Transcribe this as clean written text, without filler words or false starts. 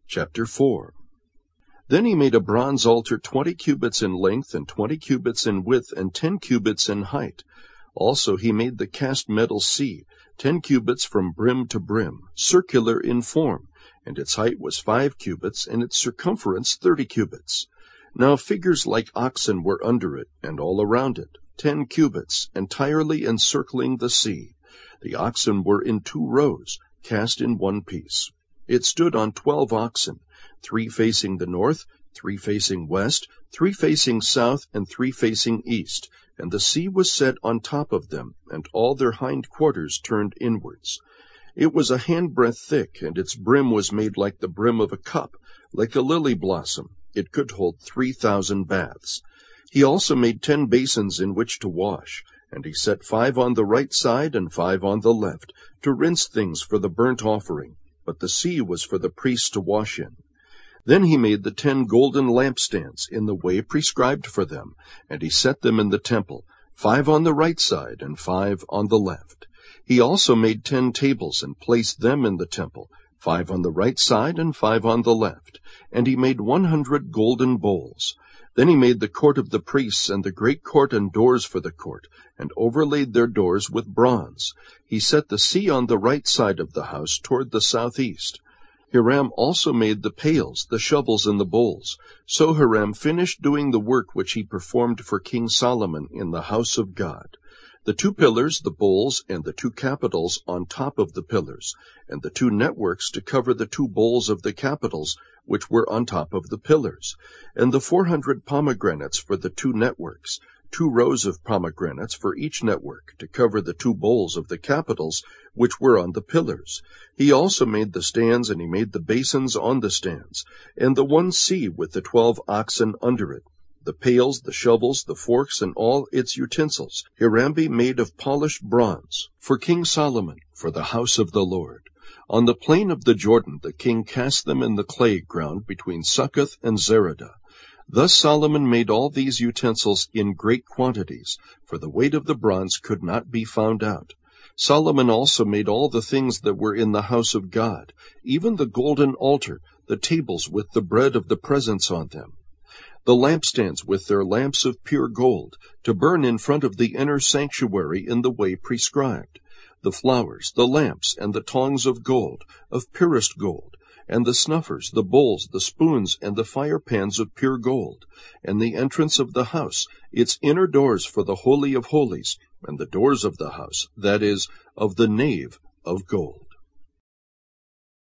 Chapter 4. Then he made a bronze altar 20 cubits in length, and 20 cubits in width, and 10 cubits in height. Also he made the cast metal sea, 10 cubits from brim to brim, circular in form, and its height was 5 cubits, and its circumference 30 cubits. Now figures like oxen were under it, and all around it, 10 cubits, entirely encircling the sea. The oxen were in 2 rows, cast in one piece. It stood on 12 oxen, 3 facing the north, 3 facing west, 3 facing south, and 3 facing east, and the sea was set on top of them, and all their hind quarters turned inwards. It was a handbreadth thick, and its brim was made like the brim of a cup, like a lily blossom. It could hold 3,000 baths. He also made 10 basins in which to wash, and he set 5 on the right side and 5 on the left, to rinse things for the burnt offering, but the sea was for the priests to wash in. Then he made the 10 golden lampstands in the way prescribed for them, and he set them in the temple, 5 on the right side and 5 on the left. He also made 10 tables and placed them in the temple, 5 on the right side and 5 on the left. And he made 100 golden bowls. Then he made the court of the priests and the great court and doors for the court, and overlaid their doors with bronze. He set the sea on the right side of the house toward the southeast. Hiram also made the pails, the shovels, and the bowls. So Hiram finished doing the work which he performed for King Solomon in the house of God. The 2 pillars, the bowls, and the 2 capitals on top of the pillars, and the 2 networks to cover the 2 bowls of the capitals, which were on top of the pillars, and the 400 pomegranates for the 2 networks, 2 rows of pomegranates for each network, to cover the 2 bowls of the capitals, which were on the pillars. He also made the stands, and he made the basins on the stands, and the 1 sea with the 12 oxen under it, the pails, the shovels, the forks, and all its utensils, Hiram made of polished bronze, for King Solomon, for the house of the Lord. On the plain of the Jordan the king cast them in the clay ground between Succoth and Zeradah. Thus Solomon made all these utensils in great quantities, for the weight of the bronze could not be found out. Solomon also made all the things that were in the house of God, even the golden altar, the tables with the bread of the presence on them, the lampstands with their lamps of pure gold, to burn in front of the inner sanctuary in the way prescribed, the flowers, the lamps, and the tongs of gold, of purest gold, and the snuffers, the bowls, the spoons, and the fire pans of pure gold, and the entrance of the house, its inner doors for the Holy of Holies, and the doors of the house, that is, of the nave, of gold.